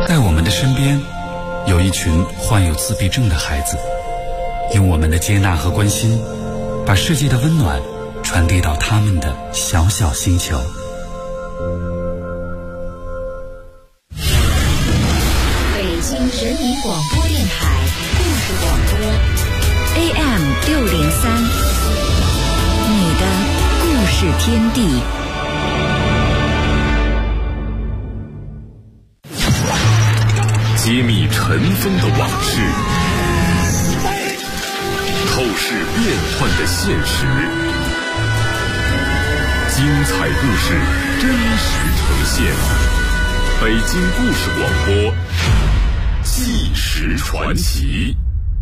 在我们的身边有一群患有自闭症的孩子，用我们的接纳和关心，把世界的温暖传递到他们的小小星球。 北京人民广播电台故事广播 AM603，你的故事天地。 揭秘尘封的往事，透视变幻的现实，精彩故事真实呈现。北京故事广播，纪实传奇。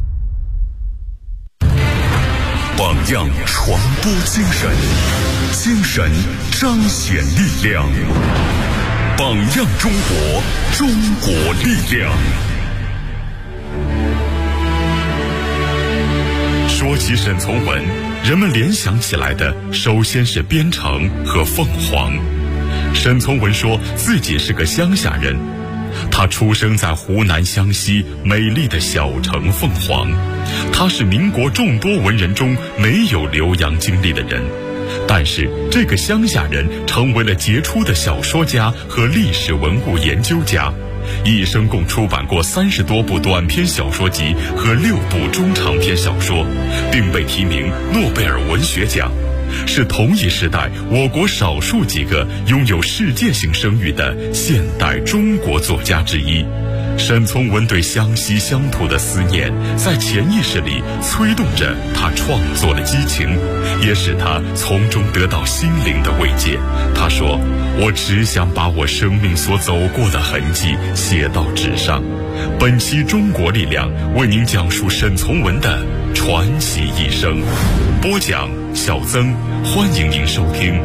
榜样传播精神，精神彰显力量。榜样中国，中国力量。说起沈从文，人们联想起来的首先是边城和凤凰。沈从文说自己是个乡下人，他出生在湖南湘西美丽的小城凤凰。他是民国众多文人中没有留洋经历的人，但是这个乡下人成为了杰出的小说家和历史文物研究家，一生共出版过30多部短篇小说集和6部中长篇小说，并被提名诺贝尔文学奖，是同一时代我国少数几个拥有世界性声誉的现代中国作家之一。沈从文对湘西乡土的思念，在潜意识里催动着他创作的激情，也使他从中得到心灵的慰藉。他说：“我只想把我生命所走过的痕迹写到纸上。”本期中国力量为您讲述沈从文的传奇一生。播讲小曾，欢迎您收听。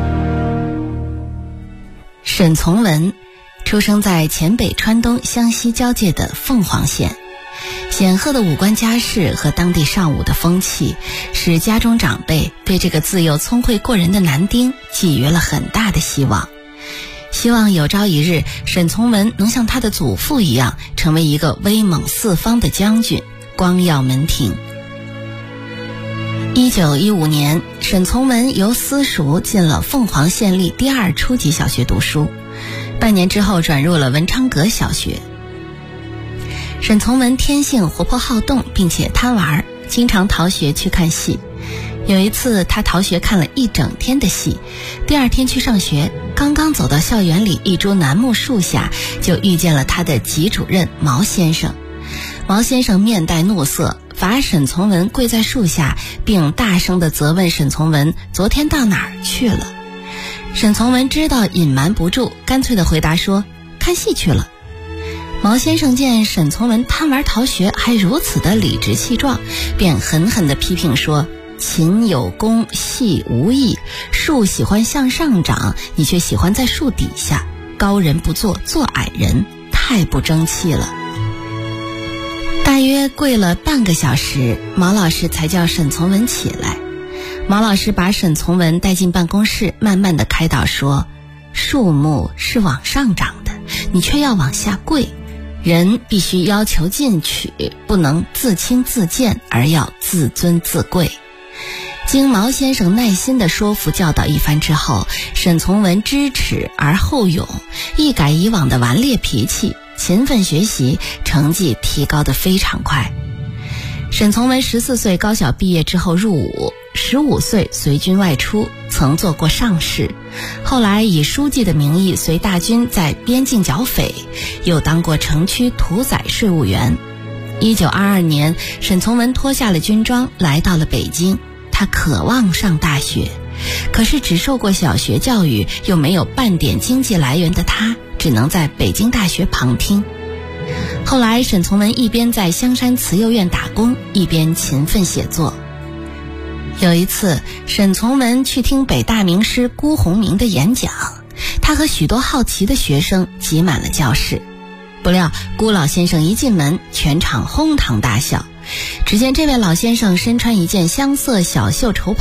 沈从文出生在黔北川东湘西交界的凤凰县，显赫的武官家世和当地尚武的风气，使家中长辈对这个自幼聪慧过人的男丁寄予了很大的希望，希望有朝一日沈从文能像他的祖父一样，成为一个威猛四方的将军，光耀门庭。1915年，沈从文由私塾进了凤凰县立第2初级小学读书，半年之后转入了文昌阁小学。沈从文天性活泼好动，并且贪玩，经常逃学去看戏。有一次他逃学看了一整天的戏，第2天去上学，刚刚走到校园里一株楠木树下，就遇见了他的级主任毛先生。毛先生面带怒色，罚沈从文跪在树下，并大声地责问沈从文昨天到哪儿去了。沈从文知道隐瞒不住，干脆地回答说看戏去了。毛先生见沈从文贪玩逃学还如此的理直气壮，便狠狠地批评说：琴有功，戏无益，树喜欢向上长，你却喜欢在树底下，高人不做，做矮人，太不争气了。大约跪了半个小时，毛老师才叫沈从文起来。毛老师把沈从文带进办公室，慢慢地开导说：树木是往上长的，你却要往下跪，人必须要求进取，不能自轻自贱，而要自尊自贵。经毛先生耐心地说服教导一番之后，沈从文知耻而后勇，一改以往的顽劣脾气，勤奋学习，成绩提高得非常快。沈从文14岁高小毕业之后入伍，15岁随军外出，曾做过上士，后来以书记的名义随大军在边境剿匪，又当过城区屠宰税务员。1922年，沈从文脱下了军装，来到了北京。他渴望上大学，可是只受过小学教育又没有半点经济来源的他，只能在北京大学旁听。后来沈从文一边在香山慈幼院打工，一边勤奋写作。有一次，沈从文去听北大名师辜鸿铭的演讲，他和许多好奇的学生挤满了教室。不料辜老先生一进门，全场哄堂大笑。只见这位老先生身穿一件香色小袖绸袍，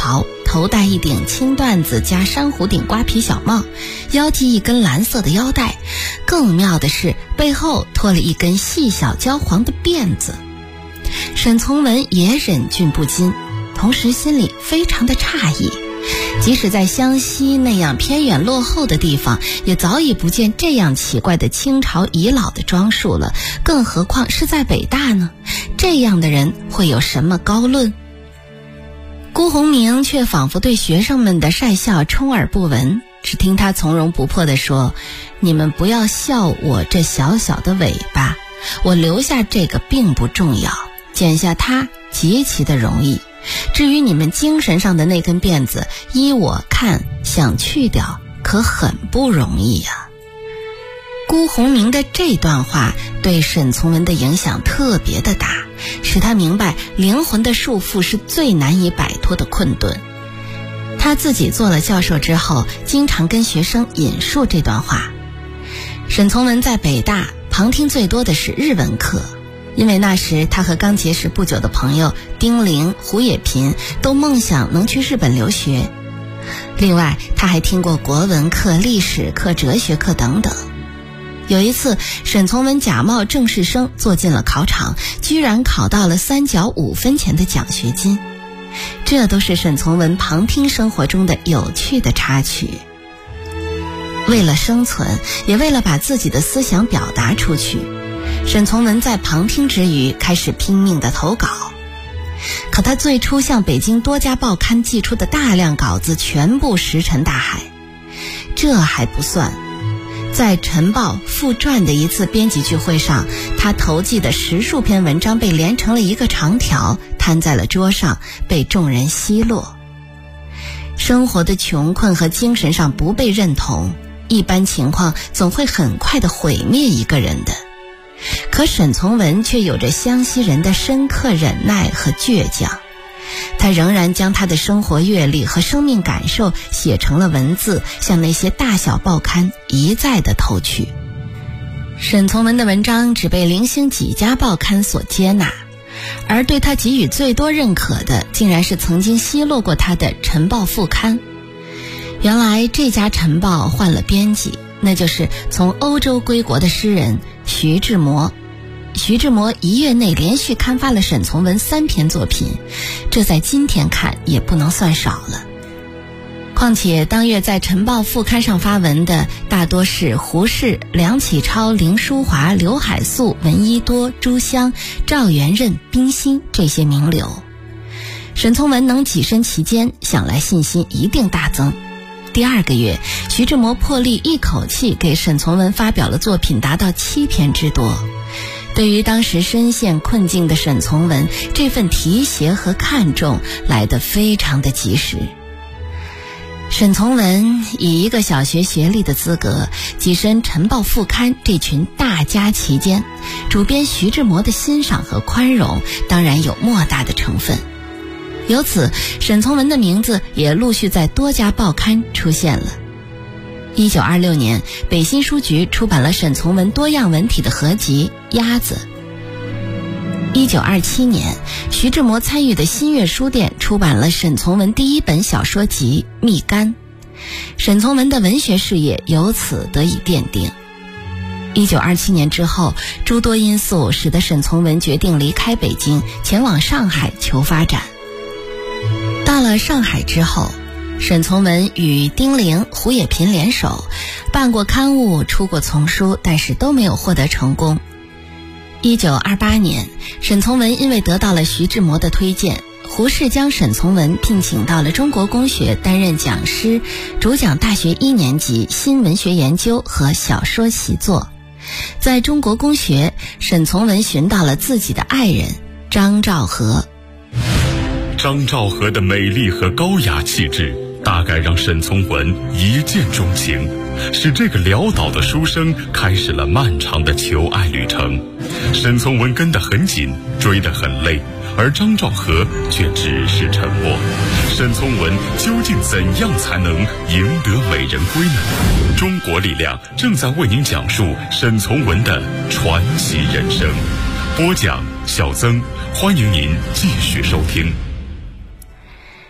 头戴一顶青缎子加珊瑚顶瓜皮小帽，腰系一根蓝色的腰带，更妙的是背后拖了一根细小焦黄的辫子。沈从文也忍俊不禁，同时心里非常的诧异，即使在湘西那样偏远落后的地方，也早已不见这样奇怪的清朝遗老的装束了，更何况是在北大呢？这样的人会有什么高论？辜鸿铭却仿佛对学生们的讪笑充耳不闻，只听他从容不迫地说：你们不要笑我这小小的尾巴，我留下这个并不重要，剪下它极其的容易，至于你们精神上的那根辫子，依我看想去掉可很不容易呀。辜鸿铭的这段话对沈从文的影响特别的大，使他明白灵魂的束缚是最难以摆脱的困顿。他自己做了教授之后，经常跟学生引述这段话。沈从文在北大旁听最多的是日文课，因为那时他和刚结识不久的朋友丁玲、胡也频都梦想能去日本留学。另外他还听过国文课、历史课、哲学课等等。有一次，沈从文假冒正式生坐进了考场，居然考到了3角5分钱的奖学金。这都是沈从文旁听生活中的有趣的插曲。为了生存，也为了把自己的思想表达出去，沈从文在旁听之余开始拼命的投稿。可他最初向北京多家报刊寄出的大量稿子全部石沉大海。这还不算，在《晨报》附传的一次编辑聚会上，他投寄的10数篇文章被连成了一个长条，摊在了桌上，被众人奚落。生活的穷困和精神上不被认同，一般情况总会很快地毁灭一个人的。可沈从文却有着湘西人的深刻忍耐和倔强，他仍然将他的生活阅历和生命感受写成了文字，向那些大小报刊一再的投去。沈从文的文章只被零星几家报刊所接纳，而对他给予最多认可的，竟然是曾经奚落过他的《晨报》副刊。原来这家《晨报》换了编辑，那就是从欧洲归国的诗人徐志摩。徐志摩1月内连续刊发了沈从文3篇作品，这在今天看也不能算少了。况且当月在《晨报》副刊上发文的大多是胡适、梁启超、林淑华、刘海粟、闻一多、朱湘、赵元任、冰心这些名流。沈从文能跻身其间，想来信心一定大增。第2个月，徐志摩破例一口气给沈从文发表了作品达到7篇之多。对于当时深陷困境的沈从文，这份提携和看重来得非常的及时。沈从文以一个小学学历的资格跻身《晨报》副刊这群大家其间，主编徐志摩的欣赏和宽容当然有莫大的成分。由此，沈从文的名字也陆续在多家报刊出现了。1926年，北新书局出版了沈从文多样文体的合集《鸭子》。1927年，徐志摩参与的新月书店出版了沈从文第1本小说集《蜜柑》，沈从文的文学事业由此得以奠定。1927年之后，诸多因素使得沈从文决定离开北京，前往上海求发展。到了上海之后，沈从文与丁玲、胡也频联手，办过刊物，出过丛书，但是都没有获得成功。1928年，沈从文因为得到了徐志摩的推荐，胡适将沈从文聘请到了中国公学担任讲师，主讲大学1年级新文学研究和小说习作。在中国公学，沈从文寻到了自己的爱人张兆和。 张兆和的美丽和高雅气质大概让沈从文一见钟情，使这个潦倒的书生开始了漫长的求爱旅程。沈从文跟得很紧，追得很累，而张兆和却只是沉默。沈从文究竟怎样才能赢得美人归呢？中国力量正在为您讲述沈从文的传奇人生。播讲小曾，欢迎您继续收听。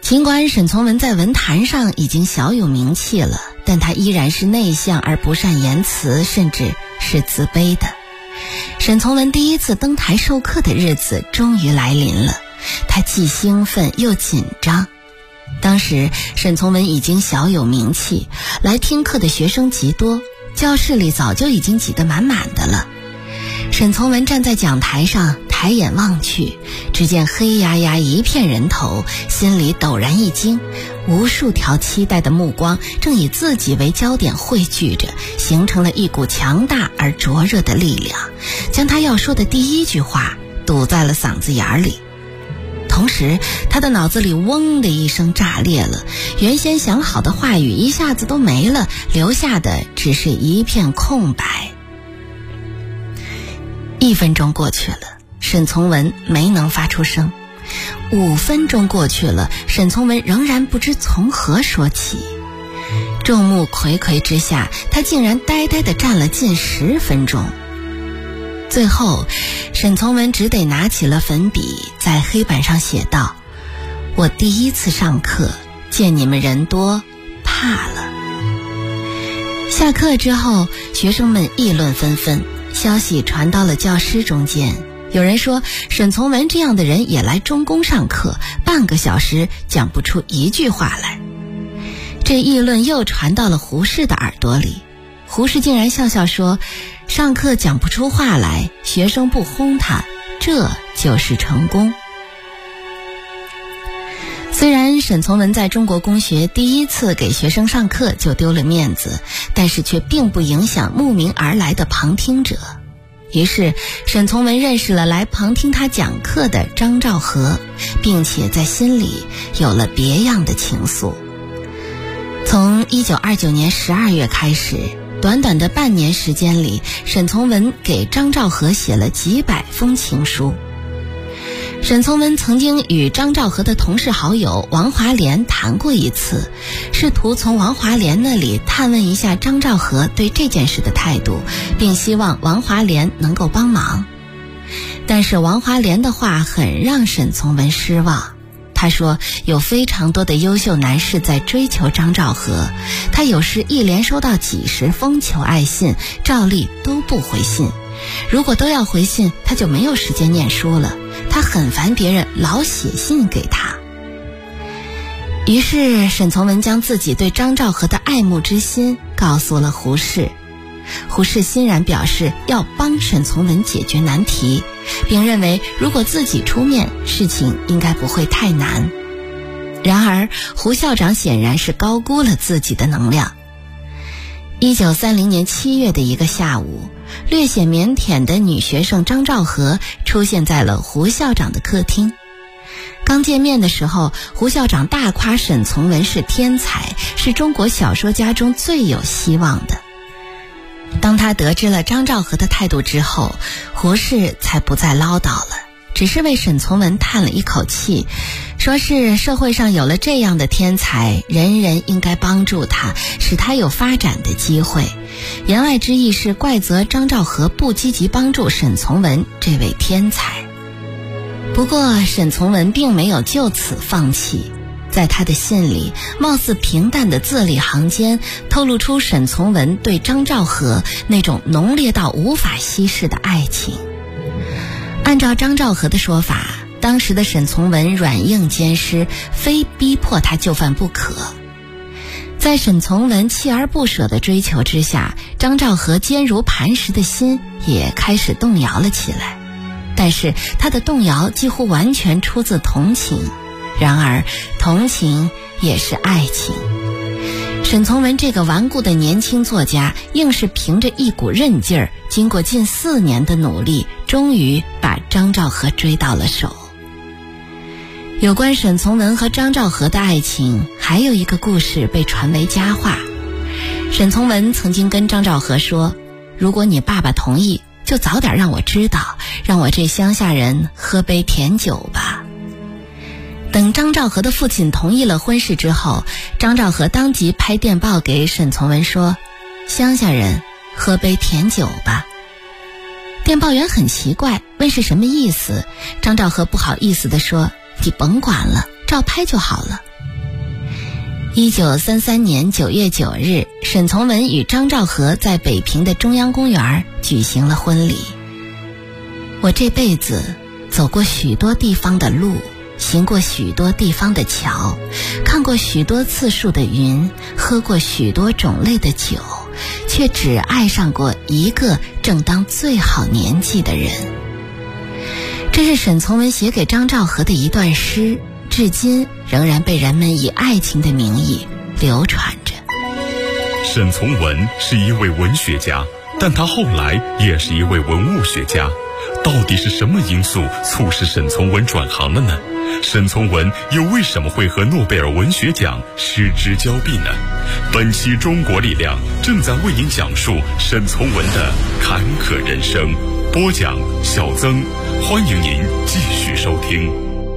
尽管沈从文在文坛上已经小有名气了，但他依然是内向而不善言辞，甚至是自卑的。沈从文第一次登台授课的日子终于来临了，他既兴奋又紧张。当时沈从文已经小有名气，来听课的学生极多，教室里早就已经挤得满满的了。沈从文站在讲台上，抬眼望去，只见黑压压一片人头，心里陡然一惊，无数条期待的目光正以自己为焦点汇聚着，形成了一股强大而灼热的力量，将他要说的第一句话堵在了嗓子眼里。同时他的脑子里嗡的一声炸裂了，原先想好的话语一下子都没了，留下的只是一片空白。1分钟过去了，沈从文没能发出声。5分钟过去了，沈从文仍然不知从何说起。众目睽睽之下，他竟然呆呆地站了近10分钟。最后沈从文只得拿起了粉笔，在黑板上写道：我第一次上课，见你们人多，怕了。下课之后，学生们议论纷纷，消息传到了教师中间。有人说沈从文这样的人也来中公上课，半个小时讲不出一句话来。这议论又传到了胡适的耳朵里，胡适竟然笑笑说，上课讲不出话来，学生不轰他，这就是成功。虽然沈从文在中国公学第一次给学生上课就丢了面子，但是却并不影响慕名而来的旁听者。于是沈从文认识了来旁听他讲课的张兆和，并且在心里有了别样的情愫。从1929年12月开始，短短的半年时间里，沈从文给张兆和写了几百封情书。沈从文曾经与张兆和的同事好友王华莲谈过一次，试图从王华莲那里探问一下张兆和对这件事的态度，并希望王华莲能够帮忙。但是王华莲的话很让沈从文失望。他说有非常多的优秀男士在追求张兆和，他有时一连收到几10封求爱信，照例都不回信。如果都要回信，他就没有时间念书了。他很烦别人老写信给他。于是沈从文将自己对张兆和的爱慕之心告诉了胡适。胡适欣然表示要帮沈从文解决难题，并认为如果自己出面，事情应该不会太难。然而胡校长显然是高估了自己的能量。1930年7月的一个下午，略显腼腆的女学生张兆和出现在了胡校长的客厅。刚见面的时候，胡校长大夸沈从文是天才，是中国小说家中最有希望的。当他得知了张兆和的态度之后，胡适才不再唠叨了，只是为沈从文叹了一口气，说是社会上有了这样的天才，人人应该帮助他，使他有发展的机会。言外之意是怪责张兆和不积极帮助沈从文这位天才。不过沈从文并没有就此放弃，在他的信里，貌似平淡的字里行间透露出沈从文对张兆和那种浓烈到无法稀释的爱情。按照张兆和的说法，当时的沈从文软硬兼施，非逼迫他就范不可。在沈从文锲而不舍的追求之下，张兆和坚如磐石的心也开始动摇了起来。但是他的动摇几乎完全出自同情，然而同情也是爱情。沈从文这个顽固的年轻作家，硬是凭着一股韧劲儿，经过近4年的努力，终于把张兆和追到了手。有关沈从文和张兆和的爱情，还有一个故事被传为佳话。沈从文曾经跟张兆和说，如果你爸爸同意，就早点让我知道，让我这乡下人喝杯甜酒吧。等张兆和的父亲同意了婚事之后，张兆和当即拍电报给沈从文说，乡下人喝杯甜酒吧。电报员很奇怪，问是什么意思。张兆和不好意思地说，你甭管了，照拍就好了， 1933年9月9日，沈从文与张兆和在北平的中央公园举行了婚礼。我这辈子走过许多地方的路，行过许多地方的桥，看过许多次数的云，喝过许多种类的酒，却只爱上过一个正当最好年纪的人。这是沈从文写给张兆和的一段诗，至今仍然被人们以爱情的名义流传着。 沈从文是一位文学家，但他后来也是一位文物学家。到底是什么因素促使沈从文转行了呢？沈从文又为什么会和诺贝尔文学奖失之交臂呢？本期中国力量正在为您讲述沈从文的坎坷人生。播讲小曾，欢迎您继续收听。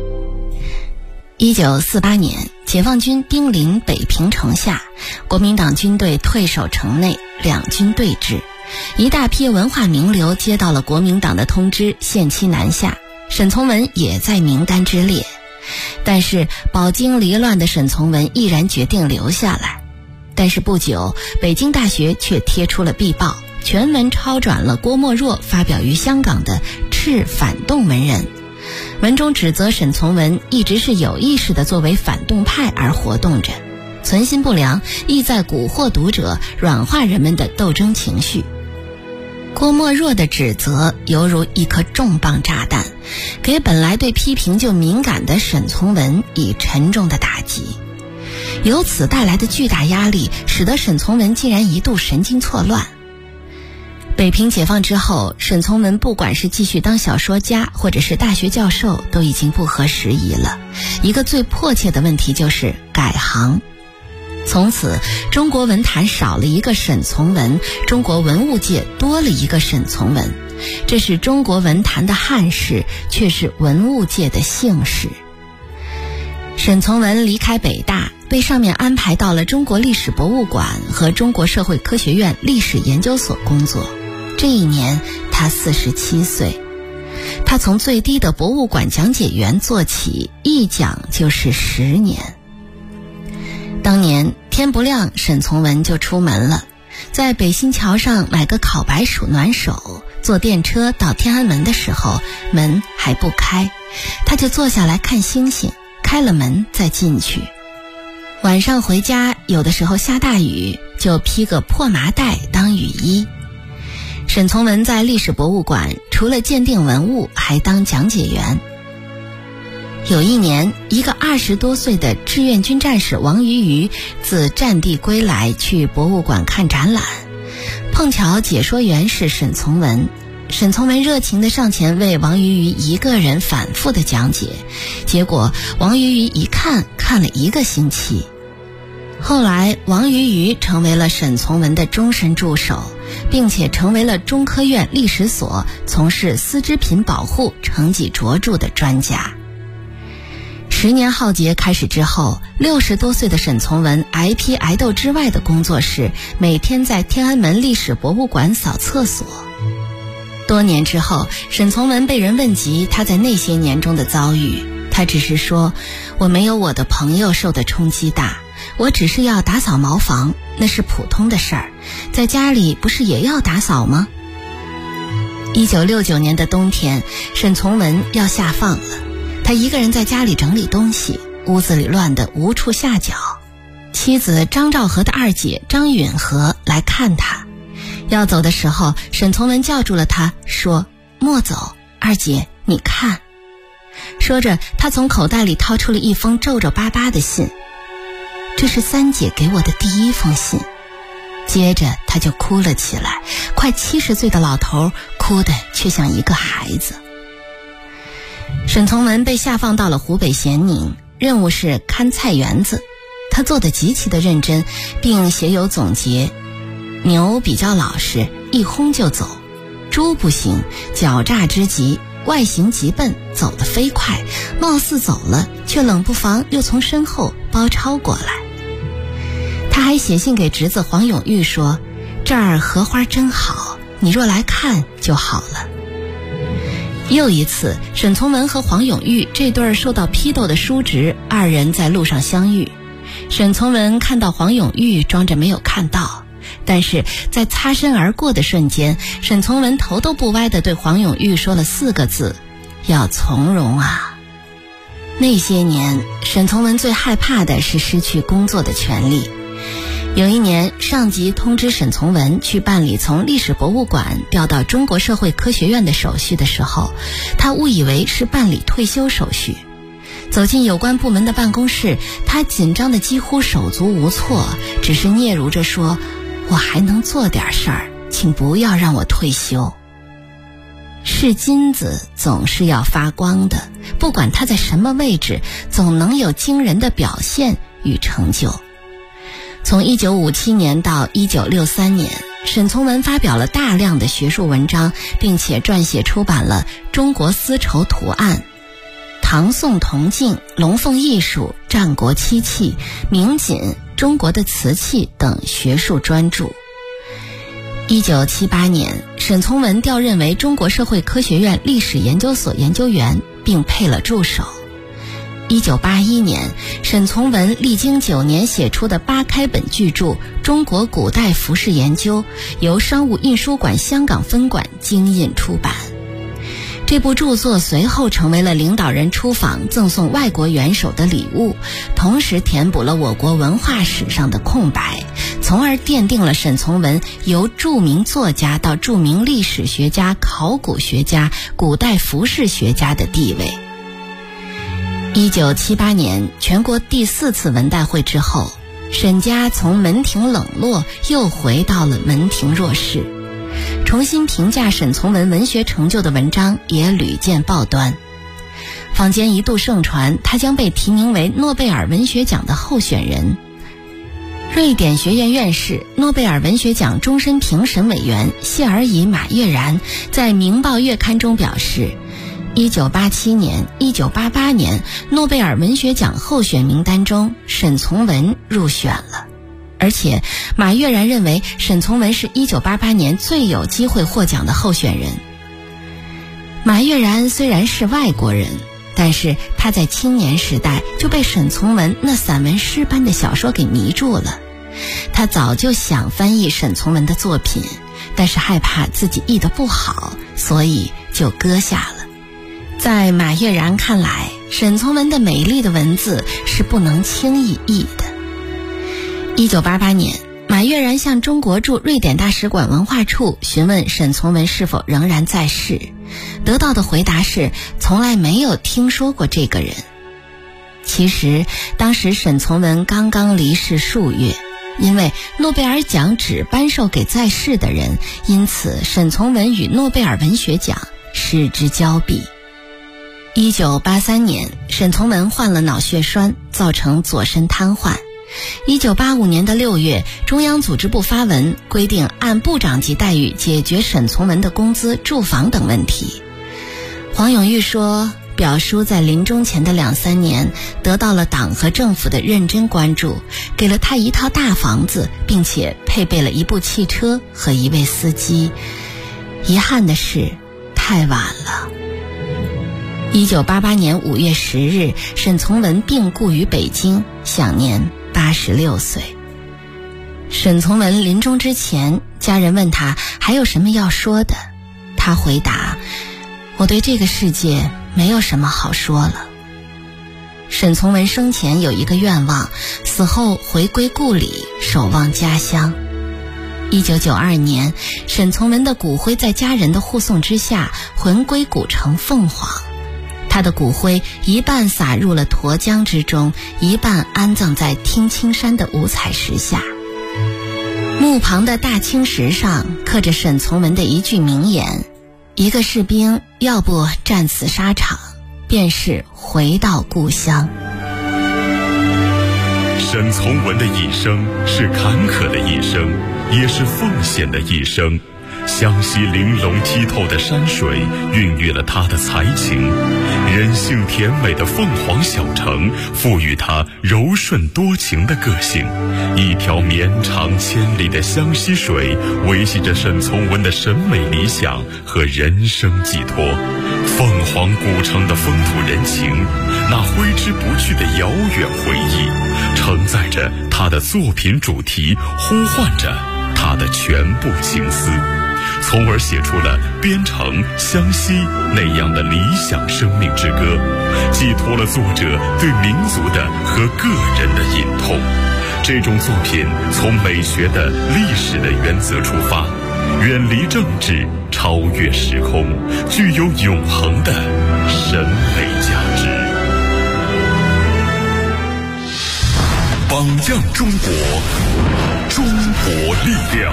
1948年，解放军兵临北平城下，国民党军队退守城内，两军对峙。一大批文化名流接到了国民党的通知，限期南下。沈从文也在名单之列，但是饱经离乱的沈从文毅然决定留下来。但是不久，北京大学却贴出了壁报，全文抄转了郭沫若发表于香港的《斥反动文人》。文中指责沈从文一直是有意识地作为反动派而活动着，存心不良，意在蛊惑读者，软化人们的斗争情绪。郭沫若的指责犹如一颗重磅炸弹，给本来对批评就敏感的沈从文以沉重的打击。由此带来的巨大压力，使得沈从文竟然一度神经错乱。北平解放之后，沈从文不管是继续当小说家，或者是大学教授，都已经不合时宜了。一个最迫切的问题就是改行。从此，中国文坛少了一个沈从文，中国文物界多了一个沈从文。这是中国文坛的憾事，却是文物界的幸事。沈从文离开北大，被上面安排到了中国历史博物馆和中国社会科学院历史研究所工作。这一年，他47岁。他从最低的博物馆讲解员做起，一讲就是10年。当年天不亮，沈从文就出门了，在北新桥上买个烤白薯暖手，坐电车到天安门的时候，门还不开，他就坐下来看星星，开了门再进去。晚上回家，有的时候下大雨，就披个破麻袋当雨衣。沈从文在历史博物馆除了鉴定文物，还当讲解员。有一年，一个20多岁的志愿军战士王鱼鱼自战地归来，去博物馆看展览，碰巧解说员是沈从文。沈从文热情地上前为王鱼鱼一个人反复地讲解，结果王鱼鱼一看了1个星期。后来王鱼鱼成为了沈从文的终身助手，并且成为了中科院历史所从事丝织品保护成绩卓著的专家。10年浩劫开始之后，60多岁的沈从文挨批挨斗之外的工作是每天在天安门历史博物馆扫厕所。多年之后，沈从文被人问及他在那些年中的遭遇，他只是说，我没有我的朋友受的冲击大，我只是要打扫茅房，那是普通的事儿，在家里不是也要打扫吗？1969年的冬天，沈从文要下放了，他一个人在家里整理东西，屋子里乱得无处下脚。妻子张兆和的二姐张允和来看他，要走的时候，沈从文叫住了他，说，莫走，二姐你看。说着，他从口袋里掏出了一封皱皱巴巴的信，这是三姐给我的第1封信。接着他就哭了起来，快70岁的老头哭得却像一个孩子。沈从文被下放到了湖北咸宁，任务是看菜园子。他做得极其的认真，并写有总结。牛比较老实，一轰就走；猪不行，狡诈之极，外形极笨，走得飞快，貌似走了，却冷不防又从身后包抄过来。他还写信给侄子黄永玉说，这儿荷花真好，你若来看就好了。又一次，沈从文和黄永玉这对受到批斗的叔侄，2人在路上相遇。 沈从文看到黄永玉，装着没有看到，但是在擦身而过的瞬间，沈从文头都不歪地对黄永玉说了4个字：要从容啊。那些年，沈从文最害怕的是失去工作的权利。有一年，上级通知沈从文去办理从历史博物馆调到中国社会科学院的手续的时候，他误以为是办理退休手续。走进有关部门的办公室，他紧张得几乎手足无措，只是嗫嚅着说：我还能做点事儿，请不要让我退休。是金子总是要发光的，不管它在什么位置，总能有惊人的表现与成就。从1957年到1963年，沈从文发表了大量的学术文章，并且撰写出版了《中国丝绸图案》、唐宋铜镜、龙凤艺术、战国漆器、明锦、中国的瓷器等学术专著。1978年，沈从文调任为中国社会科学院历史研究所研究员，并配了助手。1981年，沈从文历经9年写出的8开本巨著《中国古代服饰研究》由商务印书馆香港分馆精印出版。这部著作随后成为了领导人出访赠送外国元首的礼物，同时填补了我国文化史上的空白，从而奠定了沈从文由著名作家到著名历史学家、考古学家、古代服饰学家的地位。1978年全国第4次文代会之后，沈家从门庭冷落又回到了门庭若市，重新评价沈从文文学成就的文章也屡见报端。坊间一度盛传他将被提名为诺贝尔文学奖的候选人。瑞典学院院士、诺贝尔文学奖终身评审委员谢尔以·马悦然在《明报月刊》中表示，1987年、1988年诺贝尔文学奖候选名单中，沈从文入选了。而且马悦然认为沈从文是1988年最有机会获奖的候选人。马悦然虽然是外国人，但是他在青年时代就被沈从文那散文诗般的小说给迷住了。他早就想翻译沈从文的作品，但是害怕自己译得不好，所以就搁下了。在马悦然看来，沈从文的美丽的文字是不能轻易译的。1988年，马悦然向中国驻瑞典大使馆文化处询问沈从文是否仍然在世，得到的回答是从来没有听说过这个人。其实当时沈从文刚刚离世数月，因为诺贝尔奖只颁授给在世的人，因此沈从文与诺贝尔文学奖失之交臂。1983年，沈从文患了脑血栓，造成左身瘫痪。1985年的6月，中央组织部发文规定按部长级待遇解决沈从文的工资、住房等问题。黄永玉说，表叔在临终前的2-3年得到了党和政府的认真关注，给了他一套大房子，并且配备了一部汽车和一位司机。遗憾的是，太晚了。1988年5月10日，沈从文病故于北京，享年86岁。沈从文临终之前，家人问他还有什么要说的，他回答：我对这个世界没有什么好说了。沈从文生前有一个愿望，死后回归故里，守望家乡。1992年，沈从文的骨灰在家人的护送之下魂归古城凤凰。他的骨灰一半撒入了沱江之中，一半安葬在听青山的五彩石下。墓旁的大青石上刻着沈从文的一句名言：一个士兵要不战死沙场，便是回到故乡。 沈从文的一生是坎坷的一生，也是奉献的一生。湘西玲珑剔透的山水孕育了他的才情，人性甜美的凤凰小城赋予他柔顺多情的个性。一条绵长千里的湘西水维系着沈从文的审美理想和人生寄托。凤凰古城的风土人情，那挥之不去的遥远回忆， 承载着他的作品主题，呼唤着他的全部情思，从而写出了边城、湘西那样的理想生命之歌，寄托了作者对民族的和个人的隐痛。这种作品从美学的历史的原则出发，远离政治，超越时空，具有永恒的审美价值。榜样中国，中国力量。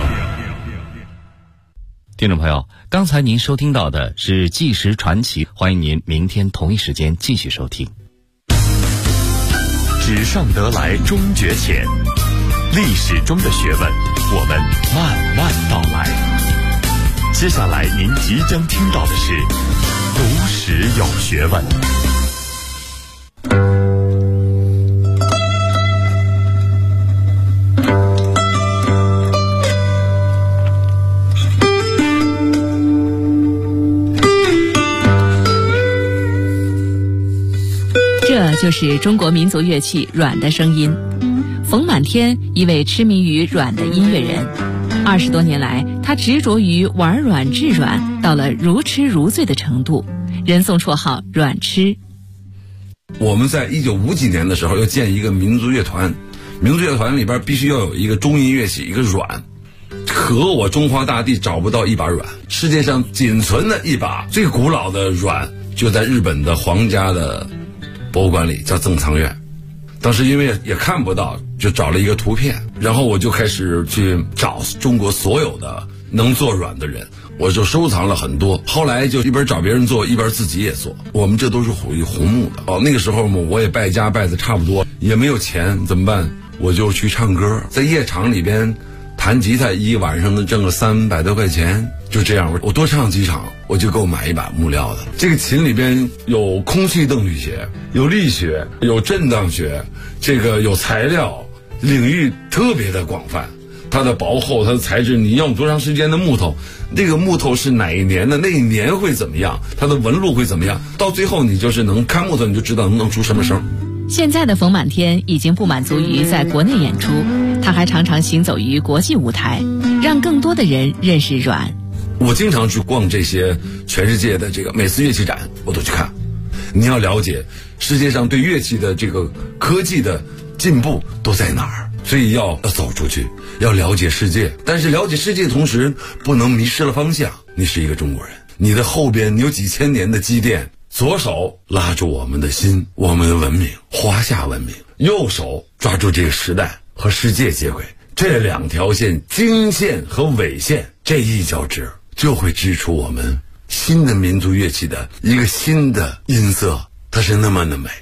听众朋友，刚才您收听到的是纪实传奇，欢迎您明天同一时间继续收听。 纸上得来终觉浅，历史中的学问，我们慢慢道来。接下来您即将听到的是读史有学问。 这就是中国民族乐器阮的声音。冯满天，一位痴迷于阮的音乐人，20多年来，他执着于玩阮制阮，到了如痴如醉的程度，人送绰号阮痴。 我们在1950几年的时候要建一个民族乐团，民族乐团里边必须要有一个中音乐器，一个阮。可我中华大地找不到一把阮，世界上仅存的一把最古老的阮就在日本的皇家的博物馆里，叫正仓院。当时因为也看不到，就找了一个图片，然后我就开始去找中国所有的能做阮的人，我就收藏了很多。后来就一边找别人做，一边自己也做。我们这都是属于红木的。那个时候嘛，我也败家败的差不多，也没有钱，怎么办？我就去唱歌，在夜场里边弹吉他，一晚上能挣个300多块钱。就这样，我多唱几场，我就够买一把木料的。这个琴里边有空气动力学，有力学，有震荡学，这个有材料，领域特别的广泛。它的薄厚，它的材质，你用多长时间的木头，那个木头是哪一年的，那一年会怎么样，它的纹路会怎么样，到最后你就是能看木头，你就知道能出什么声。 现在的冯满天已经不满足于在国内演出，他还常常行走于国际舞台，让更多的人认识阮。 我经常去逛这些全世界的这个每次乐器展，我都去看。你要了解世界上对乐器的这个科技的进步都在哪儿，所以要走出去，要了解世界。但是了解世界的同时，不能迷失了方向。你是一个中国人，你的后边有几千年的积淀，左手拉住我们的心，我们的文明，华夏文明；右手抓住这个时代和世界接轨。这两条线，经线和纬线，这一交织，就会织出我们新的民族乐器的一个新的音色，它是那么的美。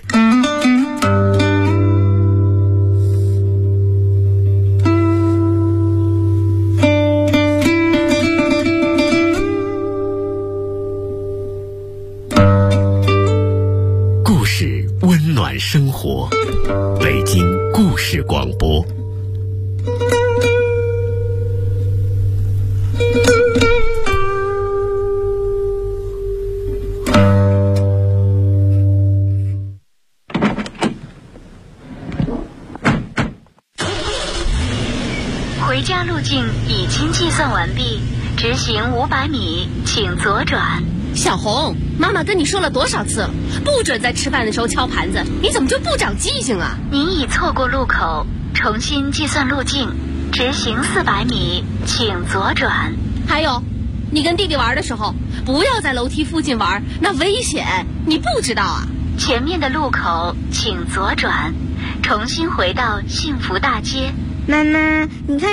故事温暖生活，北京故事广播。 回家路径已经计算完毕，直行500米，请左转。 小红，妈妈跟你说了多少次了，不准在吃饭的时候敲盘子，你怎么就不长记性啊？ 您已错过路口，重新计算路径，直行400米，请左转。 还有，你跟弟弟玩的时候，不要在楼梯附近玩，那危险，你不知道啊？ 前面的路口请左转，重新回到幸福大街。 妈妈，你看